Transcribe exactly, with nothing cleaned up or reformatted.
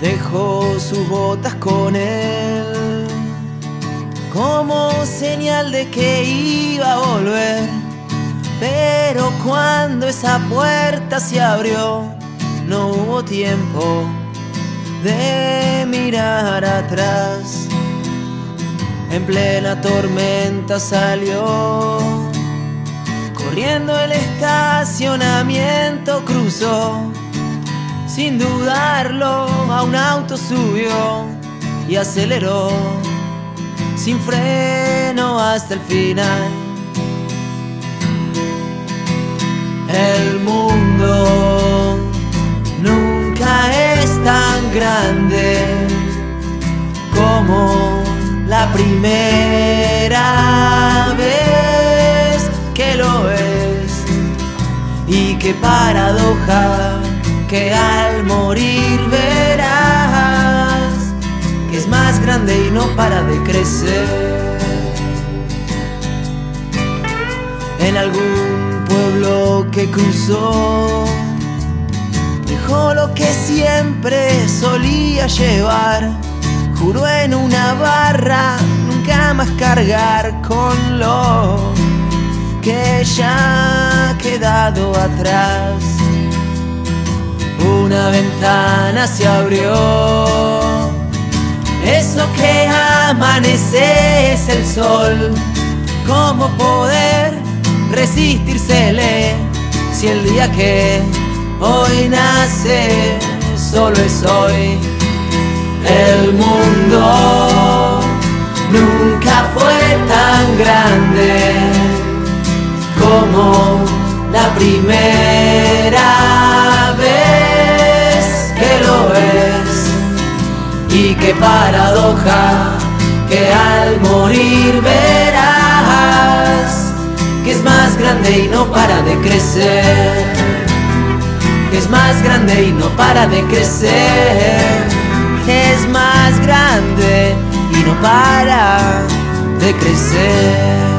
dejó sus botas con él, como señal de que iba a volver. Pero cuando esa puerta se abrió, no hubo tiempo de mirar atrás. En plena tormenta salió, corriendo el estacionamiento cruzó. Sin dudarlo a un auto subió y aceleró sin freno hasta el final. El mundo nunca es tan grande como la primera vez que lo es. Y qué paradoja que al morir verás que es más grande y no para de crecer. En algún pueblo que cruzó, dejó lo que siempre solía llevar. Juró en una barra nunca más cargar con lo que ya ha quedado atrás. Una ventana se abrió, eso que amanece es el sol. ¿Cómo poder resistírsele si el día que hoy nace solo es hoy? El mundo nunca fue tan grande como la primera vez que lo es. Y qué paradoja que al morir verás que es más grande y no para de crecer. Que es más grande y no para de crecer. Que es más grande y no para de crecer.